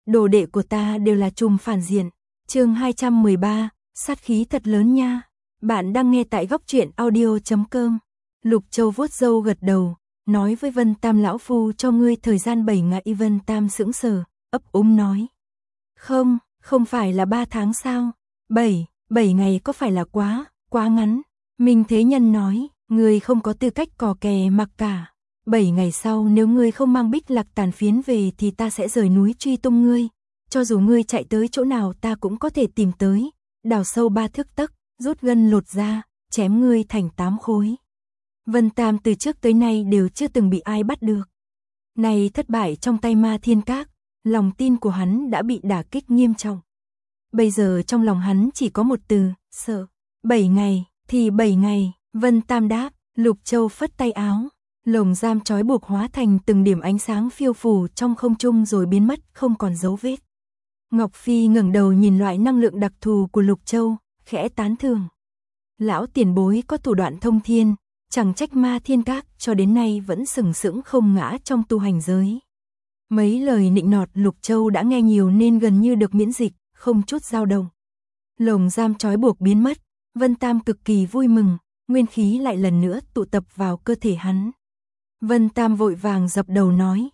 đồ đệ của ta đều là trùm phản diện. Chương 213, sát khí thật lớn nha. Bạn đang nghe tại góc truyện audio.com. Lục Châu vuốt râu gật đầu, nói với Vân Tam lão phu cho ngươi thời gian 7 ngày. Vân Tam sững sờ, ấp úng nói. Không phải là 3 tháng sao? 7 ngày có phải là quá ngắn? Minh Thế Nhân nói, ngươi không có tư cách cò kè mặc cả. 7 ngày sau nếu ngươi không mang Bích Lạc tàn phiến về thì ta sẽ rời núi truy tung ngươi. Cho dù ngươi chạy tới chỗ nào ta cũng có thể tìm tới, đào sâu 3 thước tấc, rút gân lột da, chém ngươi thành 8 khối. Vân Tam từ trước tới nay đều chưa từng bị ai bắt được. Này thất bại trong tay Ma Thiên Các, lòng tin của hắn đã bị đả kích nghiêm trọng. Bây giờ trong lòng hắn chỉ có một từ, sợ. 7 ngày, thì 7 ngày, Vân Tam đáp. Lục Châu phất tay áo, lồng giam trói buộc hóa thành từng điểm ánh sáng phiêu phù trong không trung rồi biến mất không còn dấu vết. Ngọc Phi ngẩng đầu nhìn loại năng lượng đặc thù của Lục Châu, khẽ tán thưởng. Lão tiền bối có thủ đoạn thông thiên, chẳng trách Ma Thiên Các cho đến nay vẫn sừng sững không ngã trong tu hành giới. Mấy lời nịnh nọt Lục Châu đã nghe nhiều nên gần như được miễn dịch, không chút dao động. Lồng giam trói buộc biến mất, Vân Tam cực kỳ vui mừng, nguyên khí lại lần nữa tụ tập vào cơ thể hắn. Vân Tam vội vàng dập đầu nói,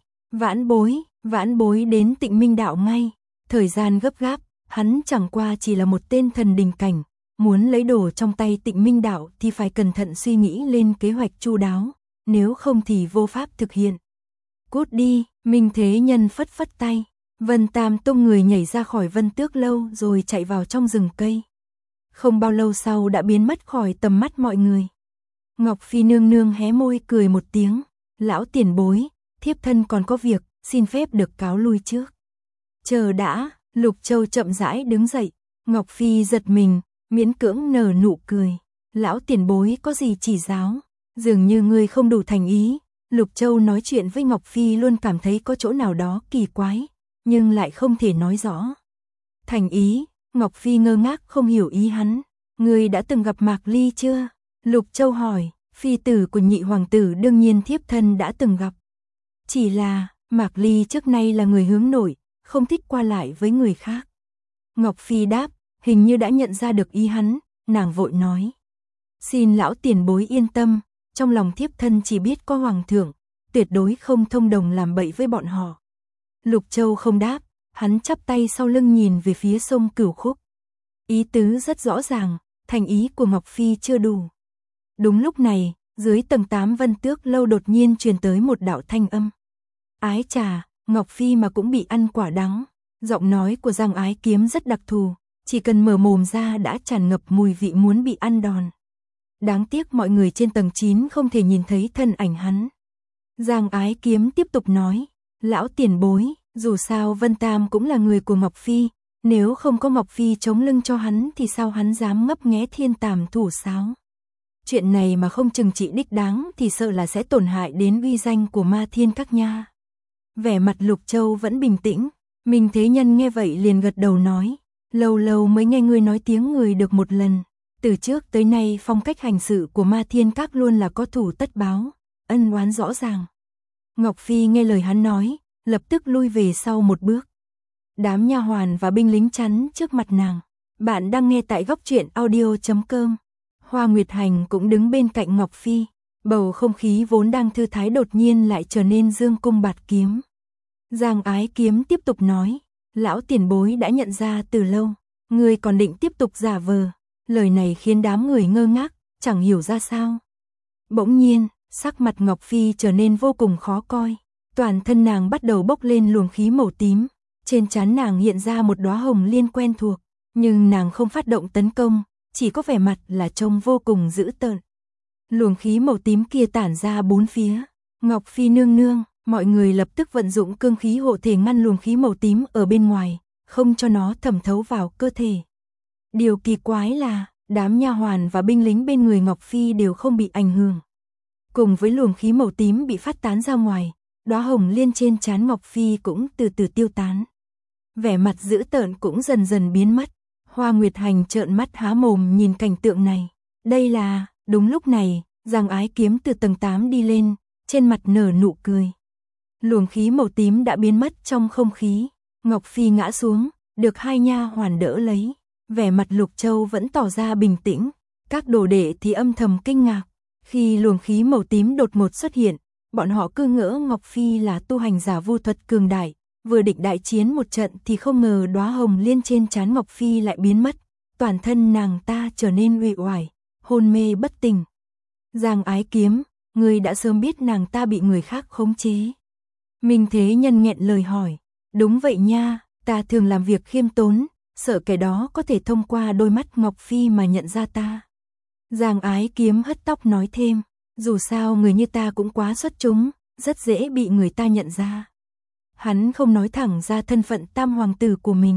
vãn bối đến Tịnh Minh Đạo ngay. Thời gian gấp gáp, hắn chẳng qua chỉ là một tên thần đình cảnh, muốn lấy đồ trong tay Tịnh Minh Đạo thì phải cẩn thận suy nghĩ lên kế hoạch chu đáo, nếu không thì vô pháp thực hiện. Cút đi, Minh Thế Nhân phất phất tay. Vân Tam tung người nhảy ra khỏi Vân Tước Lâu rồi chạy vào trong rừng cây. Không bao lâu sau đã biến mất khỏi tầm mắt mọi người. Ngọc Phi nương nương hé môi cười một tiếng, lão tiền bối, thiếp thân còn có việc, xin phép được cáo lui trước. Chờ đã, Lục Châu chậm rãi đứng dậy, Ngọc Phi giật mình, miễn cưỡng nở nụ cười. Lão tiền bối có gì chỉ giáo, dường như ngươi không đủ thành ý. Lục Châu nói chuyện với Ngọc Phi luôn cảm thấy có chỗ nào đó kỳ quái, nhưng lại không thể nói rõ. Thành ý, Ngọc Phi ngơ ngác không hiểu ý hắn. Ngươi đã từng gặp Mạc Ly chưa? Lục Châu hỏi. Phi tử của nhị hoàng tử đương nhiên thiếp thân đã từng gặp. Chỉ là, Mạc Ly trước nay là người hướng nội, không thích qua lại với người khác. Ngọc Phi đáp, hình như đã nhận ra được ý hắn, nàng vội nói. Xin lão tiền bối yên tâm, trong lòng thiếp thân chỉ biết có hoàng thượng, tuyệt đối không thông đồng làm bậy với bọn họ. Lục Châu không đáp, hắn chắp tay sau lưng nhìn về phía sông Cửu Khúc. Ý tứ rất rõ ràng, thành ý của Ngọc Phi chưa đủ. Đúng lúc này, dưới tầng 8 Vân Tước Lâu đột nhiên truyền tới một đạo thanh âm. Ái trà, Ngọc Phi mà cũng bị ăn quả đắng. Giọng nói của Giang Ái Kiếm rất đặc thù, chỉ cần mở mồm ra đã tràn ngập mùi vị muốn bị ăn đòn. Đáng tiếc mọi người trên tầng 9 không thể nhìn thấy thân ảnh hắn. Giang Ái Kiếm tiếp tục nói, lão tiền bối, dù sao Vân Tam cũng là người của Ngọc Phi, nếu không có Ngọc Phi chống lưng cho hắn thì sao hắn dám ngấp nghé thiên tàm thủ sáo. Chuyện này mà không trừng trị đích đáng thì sợ là sẽ tổn hại đến uy danh của Ma Thiên Các nha. Vẻ mặt Lục Châu vẫn bình tĩnh, Minh Thế Nhân nghe vậy liền gật đầu nói, lâu mới nghe ngươi nói tiếng người được một lần. Từ trước tới nay phong cách hành sự của Ma Thiên Các luôn là có thủ tất báo, ân oán rõ ràng. Ngọc Phi nghe lời hắn nói, lập tức lui về sau một bước. Đám nha hoàn và binh lính chắn trước mặt nàng. Bạn đang nghe tại góc truyện audio.com. Hoa Nguyệt Hành cũng đứng bên cạnh Ngọc Phi, bầu không khí vốn đang thư thái đột nhiên lại trở nên dương cung bạt kiếm. Giang Ái Kiếm tiếp tục nói, lão tiền bối đã nhận ra từ lâu, người còn định tiếp tục giả vờ. Lời này khiến đám người ngơ ngác, chẳng hiểu ra sao. Bỗng nhiên, sắc mặt Ngọc Phi trở nên vô cùng khó coi, toàn thân nàng bắt đầu bốc lên luồng khí màu tím, trên trán nàng hiện ra một đóa hồng liên quen thuộc, nhưng nàng không phát động tấn công, chỉ có vẻ mặt là trông vô cùng dữ tợn. Luồng khí màu tím kia tản ra bốn phía. Ngọc Phi nương nương, mọi người lập tức vận dụng cương khí hộ thể ngăn luồng khí màu tím ở bên ngoài, không cho nó thẩm thấu vào cơ thể. Điều kỳ quái là, đám nha hoàn và binh lính bên người Ngọc Phi đều không bị ảnh hưởng. Cùng với luồng khí màu tím bị phát tán ra ngoài, đóa hồng liên trên trán Ngọc Phi cũng từ từ tiêu tán. Vẻ mặt dữ tợn cũng dần dần biến mất. Hoa Nguyệt Hành trợn mắt há mồm nhìn cảnh tượng này. Đây là, đúng lúc này, Giang Ái Kiếm từ tầng 8 đi lên, trên mặt nở nụ cười. Luồng khí màu tím đã biến mất trong không khí. Ngọc Phi ngã xuống, được hai nha hoàn đỡ lấy. Vẻ mặt Lục Châu vẫn tỏ ra bình tĩnh, các đồ đệ thì âm thầm kinh ngạc. Khi luồng khí màu tím đột ngột xuất hiện, bọn họ cứ ngỡ Ngọc Phi là tu hành giả vu thuật cường đại, vừa định đại chiến một trận thì không ngờ đóa hồng liên trên trán Ngọc Phi lại biến mất, toàn thân nàng ta trở nên uể oải, hôn mê bất tỉnh. Giang Ái Kiếm, ngươi đã sớm biết nàng ta bị người khác khống chế. Minh Thế Nhân nghẹn lời hỏi, đúng vậy nha, ta thường làm việc khiêm tốn, sợ kẻ đó có thể thông qua đôi mắt Ngọc Phi mà nhận ra ta. Giang Ái Kiếm hất tóc nói thêm, dù sao người như ta cũng quá xuất chúng, rất dễ bị người ta nhận ra. Hắn không nói thẳng ra thân phận tam hoàng tử của mình.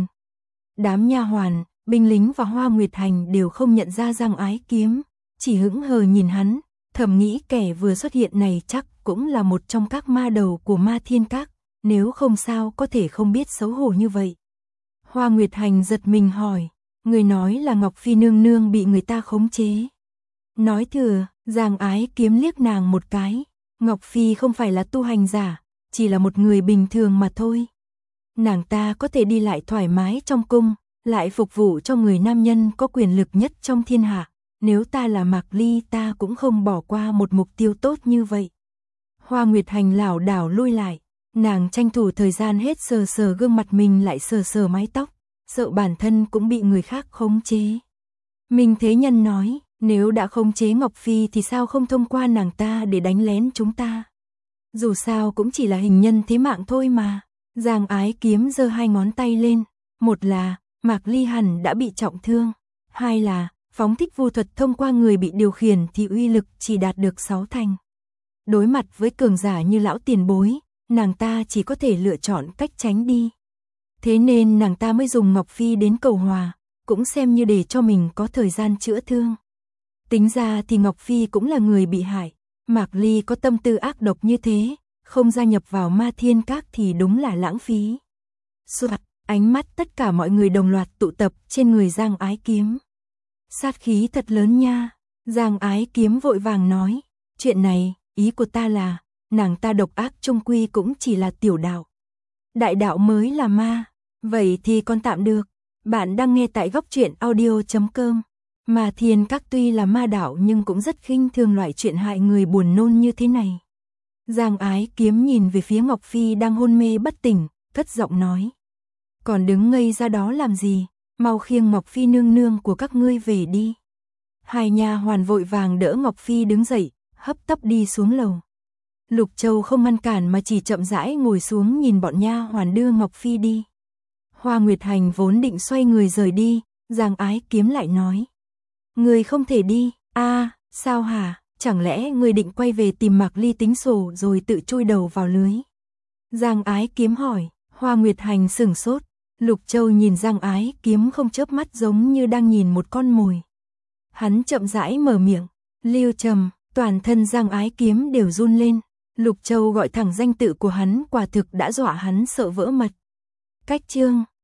Đám nha hoàn, binh lính và Hoa Nguyệt Hành đều không nhận ra Giang Ái Kiếm, chỉ hững hờ nhìn hắn, thầm nghĩ kẻ vừa xuất hiện này chắc cũng là một trong các ma đầu của Ma Thiên Các, nếu không sao có thể không biết xấu hổ như vậy. Hoa Nguyệt Hành giật mình hỏi, người nói là Ngọc Phi nương nương bị người ta khống chế. Nói thừa, Giang Ái Kiếm liếc nàng một cái, Ngọc Phi không phải là tu hành giả, chỉ là một người bình thường mà thôi. Nàng ta có thể đi lại thoải mái trong cung, lại phục vụ cho người nam nhân có quyền lực nhất trong thiên hạ. Nếu ta là Mạc Ly ta cũng không bỏ qua một mục tiêu tốt như vậy. Hoa Nguyệt Hành lảo đảo lui lại, nàng tranh thủ thời gian hết sờ sờ gương mặt mình lại sờ sờ mái tóc, sợ bản thân cũng bị người khác khống chế. Minh Thế Nhân nói, nếu đã khống chế Ngọc Phi thì sao không thông qua nàng ta để đánh lén chúng ta. Dù sao cũng chỉ là hình nhân thế mạng thôi mà. Giang Ái Kiếm giơ hai ngón tay lên, một là Mạc Ly hẳn đã bị trọng thương, hai là phóng thích vu thuật thông qua người bị điều khiển thì uy lực chỉ đạt được 6 thành. Đối mặt với cường giả như lão tiền bối, nàng ta chỉ có thể lựa chọn cách tránh đi. Thế nên nàng ta mới dùng Ngọc Phi đến cầu hòa, cũng xem như để cho mình có thời gian chữa thương. Tính ra thì Ngọc Phi cũng là người bị hại, Mạc Ly có tâm tư ác độc như thế, không gia nhập vào Ma Thiên Các thì đúng là lãng phí. Soạt, ánh mắt tất cả mọi người đồng loạt tụ tập trên người Giang Ái Kiếm. Sát khí thật lớn nha, Giang Ái Kiếm vội vàng nói, chuyện này, ý của ta là, nàng ta độc ác chung quy cũng chỉ là tiểu đạo. Đại đạo mới là ma, vậy thì còn tạm được. Bạn đang nghe tại góc truyện audio.com. Ma Thiên Các tuy là ma đạo nhưng cũng rất khinh thường loại chuyện hại người buồn nôn như thế này. Giang Ái Kiếm nhìn về phía Ngọc Phi đang hôn mê bất tỉnh, cất giọng nói. Còn đứng ngây ra đó làm gì, mau khiêng Ngọc Phi nương nương của các ngươi về đi. Hai nha hoàn vội vàng đỡ Ngọc Phi đứng dậy, hấp tấp đi xuống lầu. Lục Châu không ngăn cản mà chỉ chậm rãi ngồi xuống nhìn bọn nha hoàn đưa Ngọc Phi đi. Hoa Nguyệt Hành vốn định xoay người rời đi, Giang Ái Kiếm lại nói. Người không thể đi, sao hả, chẳng lẽ người định quay về tìm Mạc Ly tính sổ rồi tự chui đầu vào lưới? Giang Ái Kiếm hỏi, Hoa Nguyệt Hành sửng sốt, Lục Châu nhìn Giang Ái Kiếm không chớp mắt giống như đang nhìn một con mồi. Hắn chậm rãi mở miệng, Lưu Trầm, toàn thân Giang Ái Kiếm đều run lên, Lục Châu gọi thẳng danh tự của hắn quả thực đã dọa hắn sợ vỡ mật. Cách chương